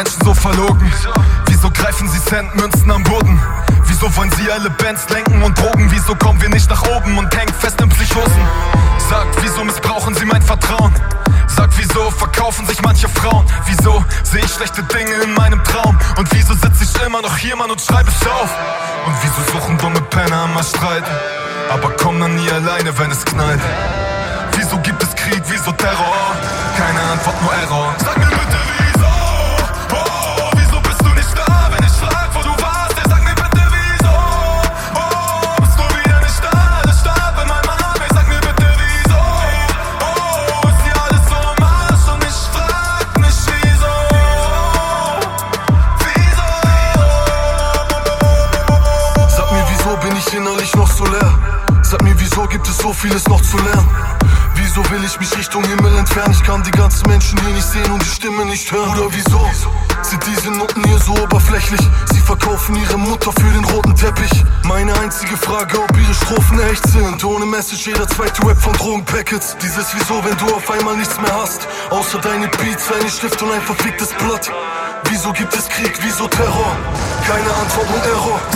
Menschen so verlogen? Wieso greifen sie Centmünzen am Boden? Wieso wollen sie alle Bands lenken und drogen? Wieso kommen wir nicht nach oben und hängen fest in Psychosen? Sagt, wieso missbrauchen sie mein Vertrauen? Sagt, wieso verkaufen sich manche Frauen? Wieso sehe ich schlechte Dinge in meinem Traum? Und wieso sitze ich immer noch hier, Mann, und schreibe es auf? Und wieso suchen dumme Penner immer Streit, aber kommen dann nie alleine, wenn es knallt? Wieso gibt es Krieg, wieso Terror? Keine Antwort, nur Error. Sag mir bitte wieso? Oh, wieso bist du nicht da, wenn ich frag, wo du warst? Ja, sag mir bitte wieso? Oh, bist du wieder nicht da? Alles starb in meinem Arm. Ey, sag mir bitte wieso? Oh, ist hier alles so am Arsch und ich frag mich wieso? Wieso? Sag mir, wieso bin ich innerlich noch so leer? Sag mir, wieso gibt es so vieles noch zu lernen? Wieso will ich mich Richtung Himmel entfernen? Ich kann die ganzen Menschen hier nicht sehen und die Stimme nicht hören. Oder wieso sind diese Noten hier so oberflächlich? Sie verkaufen ihre Mutter für den roten Teppich. Meine einzige Frage, ob ihre Strophen echt sind. Ohne Message, jeder zweite Rap von Drogenpackets. Dieses Wieso, wenn du auf einmal nichts mehr hast, außer deine Beats, eine Stift und ein verficktes Blatt. Wieso gibt es Krieg, wieso Terror? Keine Antwort, nur Error.